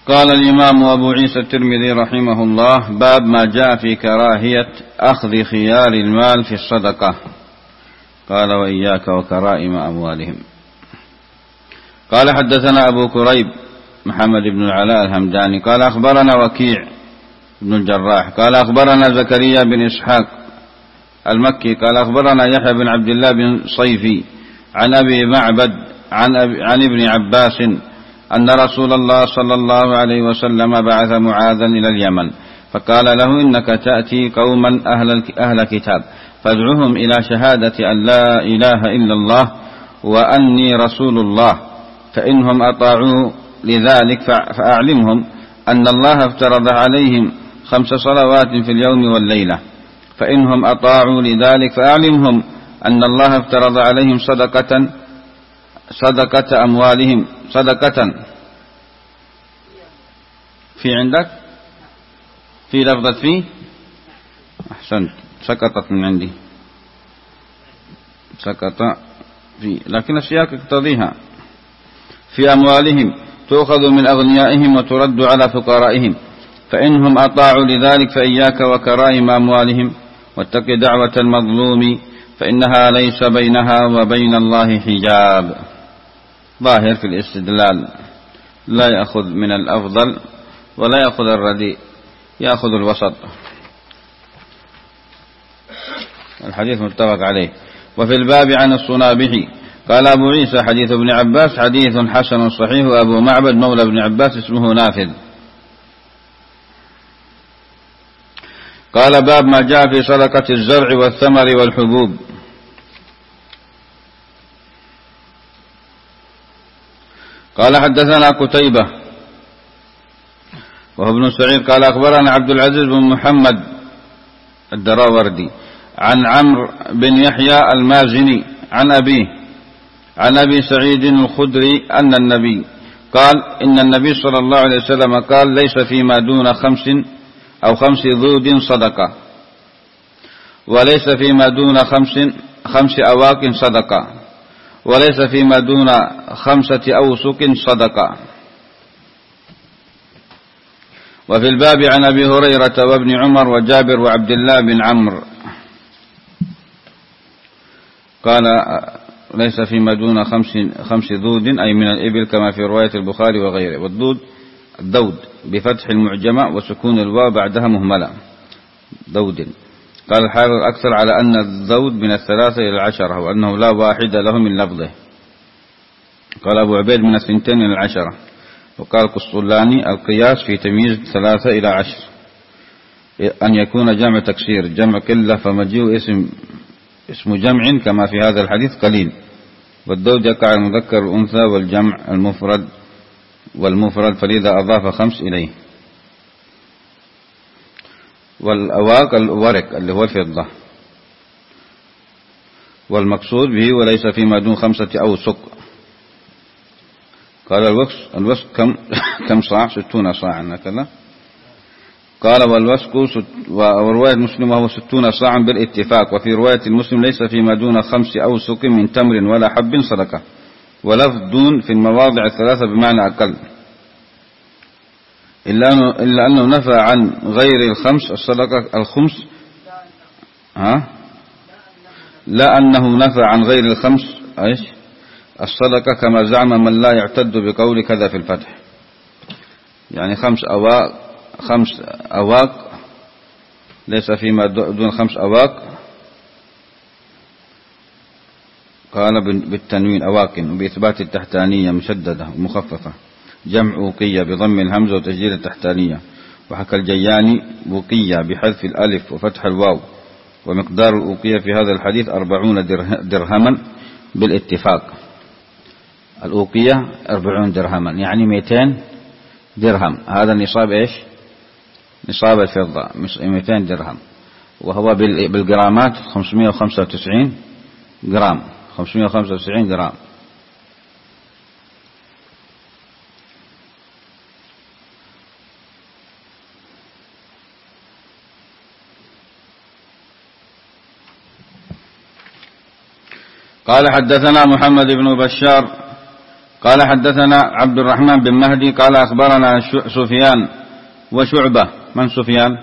قال الإمام أبو عيسى الترمذي رحمه الله: باب ما جاء في كراهية أخذ خيار المال في الصدقة. قال: وإياك وكرائم أموالهم. قال: حدثنا أبو كريب محمد بن العلاء الهمداني قال: أخبرنا وكيع بن الجراح قال: أخبرنا زكريا بن إسحاق المكي قال: أخبرنا يحيى بن عبد الله بن صيفي عن أبي معبد عن ابن عباس أن رسول الله صلى الله عليه وسلم بعث معاذا إلى اليمن، فقال له: إنك تأتي قوما أهل كتاب، فادعهم إلى شهادة أن لا إله إلا الله وأني رسول الله، فإنهم أطاعوا لذلك فأعلمهم أن الله افترض عليهم 5 صلوات في اليوم والليلة، فإنهم أطاعوا لذلك فأعلمهم أن الله افترض عليهم صدقة أموالهم صدقة. في عندك في لفظة فيه؟ أحسنت، سقطت من عندي، سقط في، لكن السياق يقتضيها. في أموالهم تؤخذ من أغنيائهم وترد على فقرائهم، فإنهم أطاعوا لذلك فإياك وكرائم أموالهم، واتق دعوة المظلوم فإنها ليس بينها وبين الله حجاب. ظاهر في الاستدلال، لا يأخذ من الأفضل ولا يأخذ الرديء، يأخذ الوسط. الحديث متفق عليه. وفي الباب عن الصنابحي قال أبو عيسى: حديث ابن عباس حديث حسن صحيح، وأبو معبد مولى ابن عباس اسمه نافذ. قال: باب ما جاء في صدقة الزرع والثمر والحبوب. قال: حدثنا قتيبة وهو ابن سعيد قال: أخبرنا عبد العزيز بن محمد الدراوردي عن عمرو بن يحيى المازني عن أبيه عن أبي سعيد الخدري أن النبي قال: إن النبي صلى الله عليه وسلم قال: ليس فيما دون 5 ذود صدقة، وليس فيما دون 5 أواق صدقة، وليس فيما دون 5 أوسق صدقة. وفي الباب عن أبي هريرة وابن عمر وجابر وعبد الله بن عمرو قال: ليس فيما دون 5 ذود، أي من الإبل، كما في رواية البخاري وغيره. والذود الدود بفتح المعجمة وسكون الواو بعدها مهملة، دود. قال الحافظ: أكثر على أن الذود من 3 إلى 10، وأنه لا واحد له من لفظه. قال أبو عبيد: من 2 إلى 10. وقال قسطلاني: القياس في تمييز 3 إلى 10 أن يكون جمع تكسير، جمع قلة، فمجيء اسم جمع كما في هذا الحديث قليل. والدود يقع المذكر والأنثى والجمع والمفرد، فلذا أضاف 5 إليه. والأواق الورق اللي هو الفضة. والمقصود به: وليس فيما دون 5 أوسق. قال: الوسق كم صاع؟ 60 صاعا هكذا. قال: والوسق، ورواية مسلم وهو 60 صاعا بالاتفاق. وفي رواية المسلم: ليس فيما دون 5 أوسق من تمر ولا حب صدقة. ولفظ دون في المواضع 3 بمعنى أقل، إلا أنه نفى عن غير الخمس الصدقة الخمس. لا أنه نفى عن غير الخمس الصدقة، كما زعم من لا يعتد بقول كذا في الفتح، يعني 5 أواق، ليس فيما دون 5 أواق. قال بالتنوين أواق، وبإثبات التحتانية مشددة ومخففة، جمع أوقية بضم الهمزة وتسجيل التحتانية. وحكى الجياني بوقية بحذف الألف وفتح الواو. ومقدار الأوقية في هذا الحديث 40 درهما بالاتفاق. الأوقية 40 درهما، يعني 200 درهم. هذا نصاب نصاب الفضة 200 درهم، وهو بالجرامات 595 جرام، 595 جرام. قال: حدثنا محمد بن بشار قال حدثنا عبد الرحمن بن مهدي قال أخبرنا سفيان وشعبة. من سفيان؟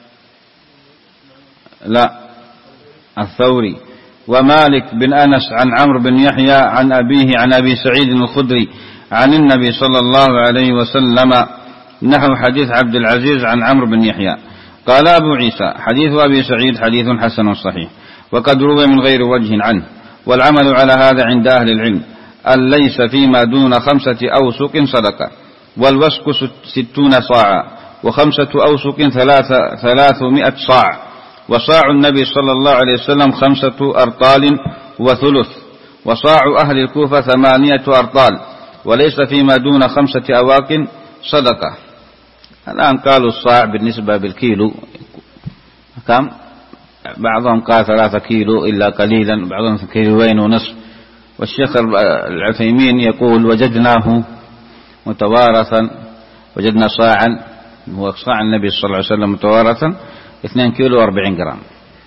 لا، الثوري. ومالك بن أنس عن عمرو بن يحيى عن أبيه عن أبي سعيد الخدري عن النبي صلى الله عليه وسلم نحو حديث عبد العزيز عن عمرو بن يحيى. قال أبو عيسى حديث أبي سعيد حديث حسن صحيح، وقد روي من غير وجه عنه. والعمل على هذا عند أهل العلم أن ليس فيما دون 5 أوسق صدقة، والوسق 60 صاعا، و5 أوسق 300 صاع، وصاع النبي صلى الله عليه وسلم 5 أرطال وثلث، وصاع أهل الكوفة 8 أرطال، وليس فيما دون 5 أواق صدقة. الآن قالوا الصاع بالنسبة بالكيلو كم؟ بعضهم قال 3 كيلو إلا قليلا، بعضهم 2.5 كيلو. والشيخ العثيمين يقول وجدناه متوارثا، وجدنا صاعا، هو صاع النبي صلى الله عليه وسلم متوارثا 2 كيلو و40 جرام،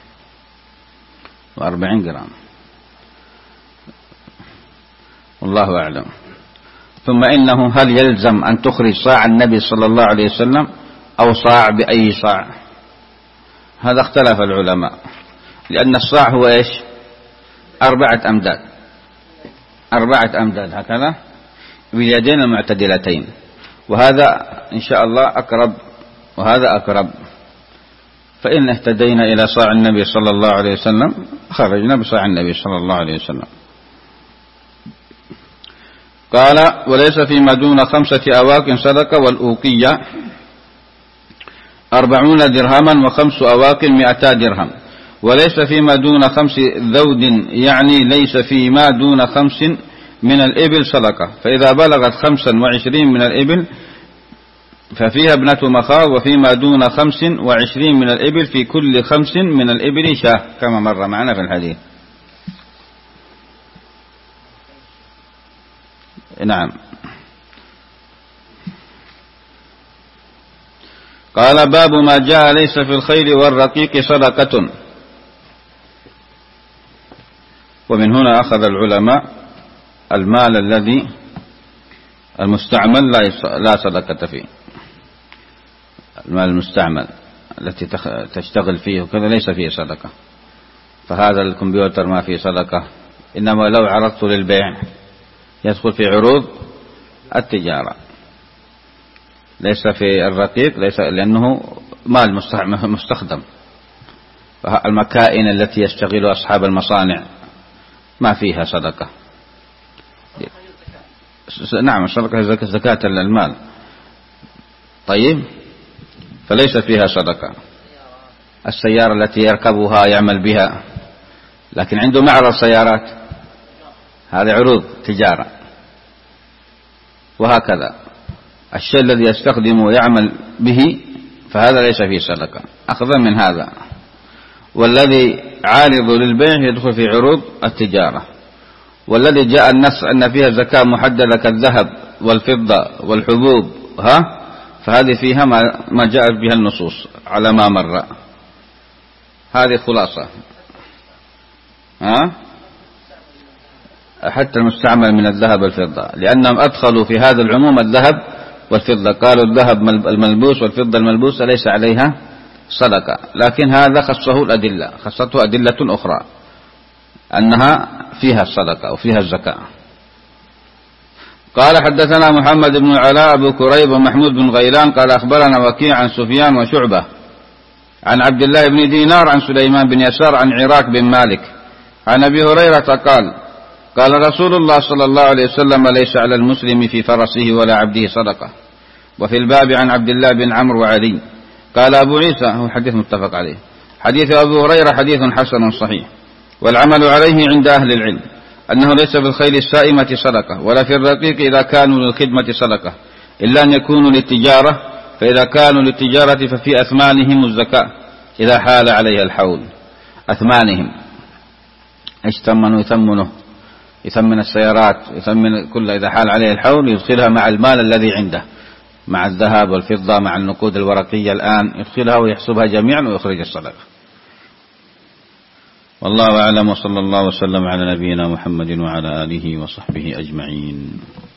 و40 جرام، والله أعلم. ثم إنه هل يلزم أن تخرج صاع النبي صلى الله عليه وسلم أو صاع بأي صاع؟ هذا اختلف العلماء، لأن الصاع هو إيش؟ 4 أمداد، 4 أمداد هكذا باليدين المعتدلتين، وهذا إن شاء الله أقرب وهذا أقرب. فإن اهتدينا إلى صاع النبي صلى الله عليه وسلم خرجنا بصاع النبي صلى الله عليه وسلم. قال وليس فيما دون 5 أواق صدقة، والأوقية 40 درهما، و5 أواق 200 درهم، وليس فيما دون 5 ذود، يعني ليس فيما دون 5 من الإبل صدقة، فإذا بلغت 25 من الإبل ففيها ابنة مخاض، وفيما دون 25 من الإبل في كل 5 من الإبل شاة، كما مر معنا في الحديث. نعم. قال باب ما جاء ليس في الخيل والرقيق صدقة. ومن هنا أخذ العلماء المال الذي المستعمل لا صدقة فيه، المال المستعمل التي تشتغل فيه وكذا ليس فيه صدقة. فهذا الكمبيوتر ما فيه صدقة، إنما لو عرضت للبيع يدخل في عروض التجارة. ليس في الرقيق، ليس، لأنه مال مستخدم. المكائن التي يشتغل أصحاب المصانع ما فيها صدقة. نعم، الصدقة زكاة المال. طيب، فليس فيها صدقة. السيارة التي يركبها يعمل بها، لكن عنده معرض سيارات، هذه عروض تجارة. وهكذا الشيء الذي يستخدم ويعمل به فهذا ليس فيه صدقة، أخذا من هذا. والذي عارض للبيع يدخل في عروض التجارة. والذي جاء النص أن فيها زكاة محددة كالذهب والفضة والحبوب فهذه فيها ما جاءت بها النصوص على ما مر. هذه خلاصة. حتى المستعمل من الذهب والفضة، لأنهم أدخلوا في هذا العموم الذهب والفضة، قالوا الذهب الملبوس والفضة الملبوسة ليس عليها صدقة، لكن هذا خصته أدلة أخرى أنها فيها الصدقة وفيها الزكاة. قال حدثنا محمد بن العلاء أبو كريب ومحمود بن غيلان قال أخبرنا وكيع عن سفيان وشعبة عن عبد الله بن دينار عن سليمان بن يسار عن عراك بن مالك عن أبي هريرة قال رسول الله صلى الله عليه وسلم ليس على المسلم في فرسه ولا عبده صدقة. وفي الباب عن عبد الله بن عمرو وعلي. قال أبو عيسى، هو حديث متفق عليه، حديث أبو هريرة حديث حسن صحيح. والعمل عليه عند أهل العلم أنه ليس في الخيل السائمة صدقة، ولا في الرقيق إذا كانوا للخدمة صدقة، إلا أن يكونوا للتجارة، فإذا كانوا للتجارة ففي أثمانهم الزكاة إذا حال عليها الحول. أثمانهم إيش ثمنوا؟ يثمن السيارات، يثمن كل، إذا حال عليه الحول يدخلها مع المال الذي عنده، مع الذهب والفضة، مع النقود الورقية الآن يدخلها ويحسبها جميعا ويخرج الصدقة. والله أعلم، وصلى الله وسلم على نبينا محمد وعلى آله وصحبه أجمعين.